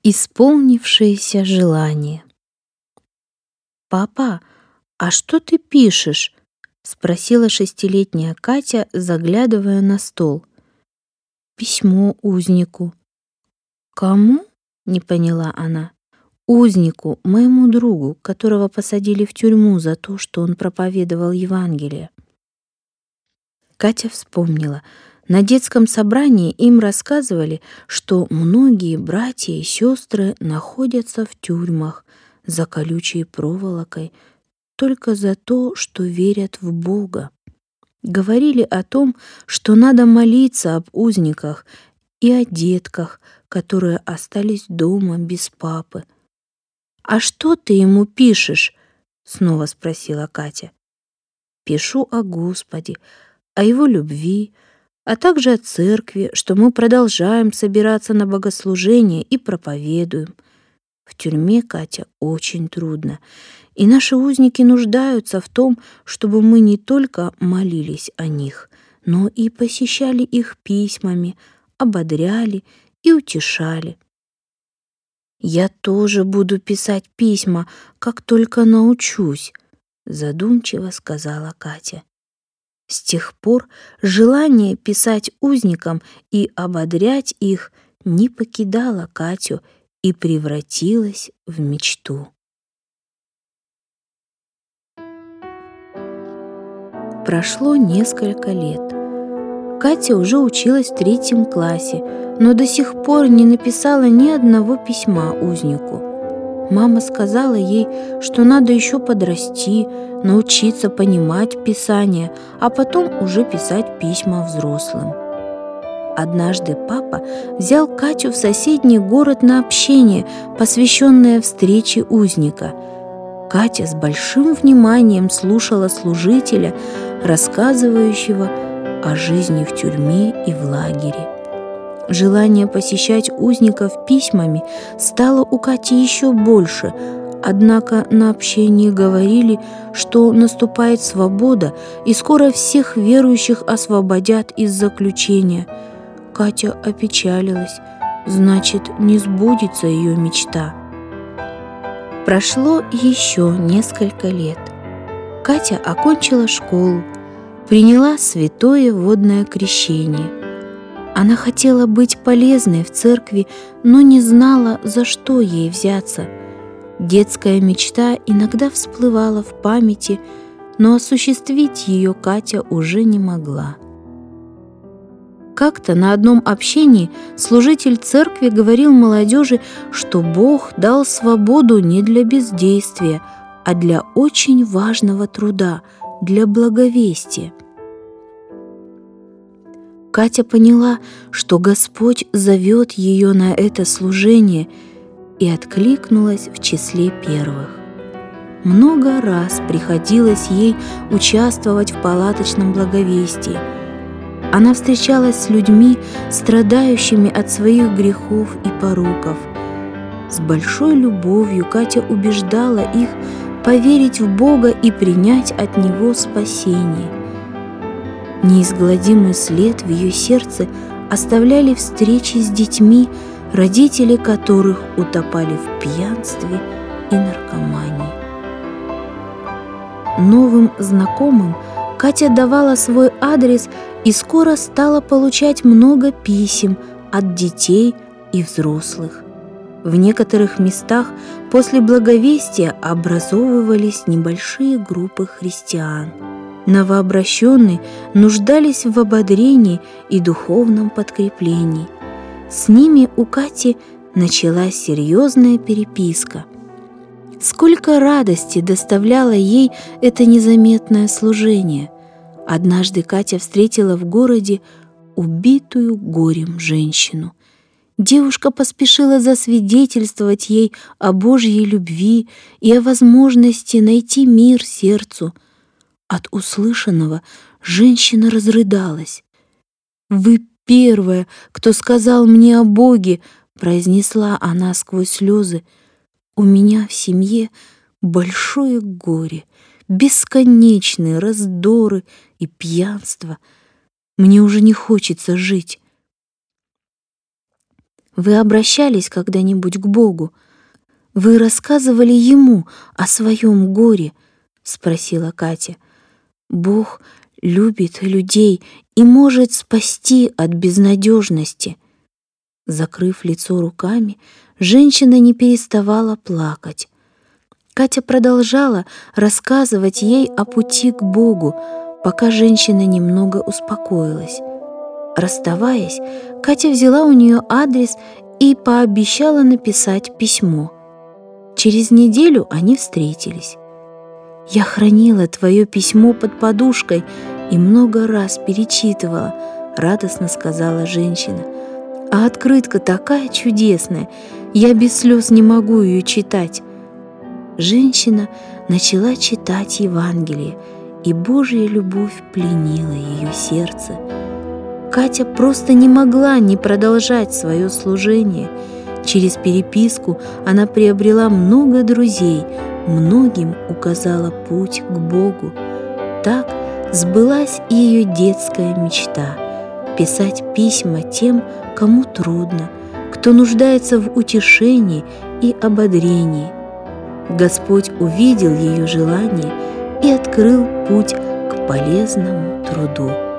Исполнившееся желание. «Папа, а что ты пишешь?» — спросила 6-летняя Катя, заглядывая на стол. «Письмо узнику». «Кому?» — не поняла она. «Узнику, моему другу, которого посадили в тюрьму за то, что он проповедовал Евангелие». Катя вспомнила. На детском собрании им рассказывали, что многие братья и сестры находятся в тюрьмах за колючей проволокой только за то, что верят в Бога. Говорили о том, что надо молиться об узниках и о детках, которые остались дома без папы. «А что ты ему пишешь?» — снова спросила Катя. «Пишу о Господе, о Его любви, а также о церкви, что мы продолжаем собираться на богослужение и проповедуем. В тюрьме, Катя, очень трудно, и наши узники нуждаются в том, чтобы мы не только молились о них, но и посещали их письмами, ободряли и утешали». «Я тоже буду писать письма, как только научусь», — задумчиво сказала Катя. С тех пор желание писать узникам и ободрять их не покидало Катю и превратилось в мечту. Прошло несколько лет. Катя уже училась в 3 классе, но до сих пор не написала ни одного письма узнику. Мама сказала ей, что надо еще подрасти, научиться понимать Писание, а потом уже писать письма взрослым. Однажды папа взял Катю в соседний город на общение, посвященное встрече узника. Катя с большим вниманием слушала служителя, рассказывающего о жизни в тюрьме и в лагере. Желание посещать узников письмами стало у Кати еще больше, однако на общении говорили, что наступает свобода и скоро всех верующих освободят из заключения. Катя опечалилась, значит, не сбудется ее мечта. Прошло еще несколько лет. Катя окончила школу, приняла святое водное крещение. Она хотела быть полезной в церкви, но не знала, за что ей взяться. Детская мечта иногда всплывала в памяти, но осуществить ее Катя уже не могла. Как-то на одном общении служитель церкви говорил молодежи, что Бог дал свободу не для бездействия, а для очень важного труда, для благовестия. Катя поняла, что Господь зовет ее на это служение, и откликнулась в числе первых. Много раз приходилось ей участвовать в палаточном благовестии. Она встречалась с людьми, страдающими от своих грехов и пороков. С большой любовью Катя убеждала их поверить в Бога и принять от Него спасение. Неизгладимый след в ее сердце оставляли встречи с детьми, родители которых утопали в пьянстве и наркомании. Новым знакомым Катя давала свой адрес и скоро стала получать много писем от детей и взрослых. В некоторых местах после благовестия образовывались небольшие группы христиан. Новообращенные нуждались в ободрении и духовном подкреплении. С ними у Кати началась серьезная переписка. Сколько радости доставляло ей это незаметное служение. Однажды Катя встретила в городе убитую горем женщину. Девушка поспешила засвидетельствовать ей о Божьей любви и о возможности найти мир сердцу. От услышанного женщина разрыдалась. «Вы первая, кто сказал мне о Боге», — произнесла она сквозь слезы. «У меня в семье большое горе, бесконечные раздоры и пьянство. Мне уже не хочется жить». Вы обращались когда-нибудь к Богу? Вы рассказывали Ему о своем горе?» — спросила Катя. «Бог любит людей и может спасти от безнадежности». Закрыв лицо руками, женщина не переставала плакать. Катя продолжала рассказывать ей о пути к Богу, пока женщина немного успокоилась. Расставаясь, Катя взяла у нее адрес и пообещала написать письмо. Через неделю они встретились. «Я хранила твое письмо под подушкой и много раз перечитывала», — радостно сказала женщина. «А открытка такая чудесная, я без слез не могу ее читать». Женщина начала читать Евангелие, и Божья любовь пленила ее сердце. Катя просто не могла не продолжать свое служение. Через переписку она приобрела много друзей, многим указала путь к Богу. Так сбылась и ее детская мечта — писать письма тем, кому трудно, кто нуждается в утешении и ободрении. Господь увидел ее желание и открыл путь к полезному труду.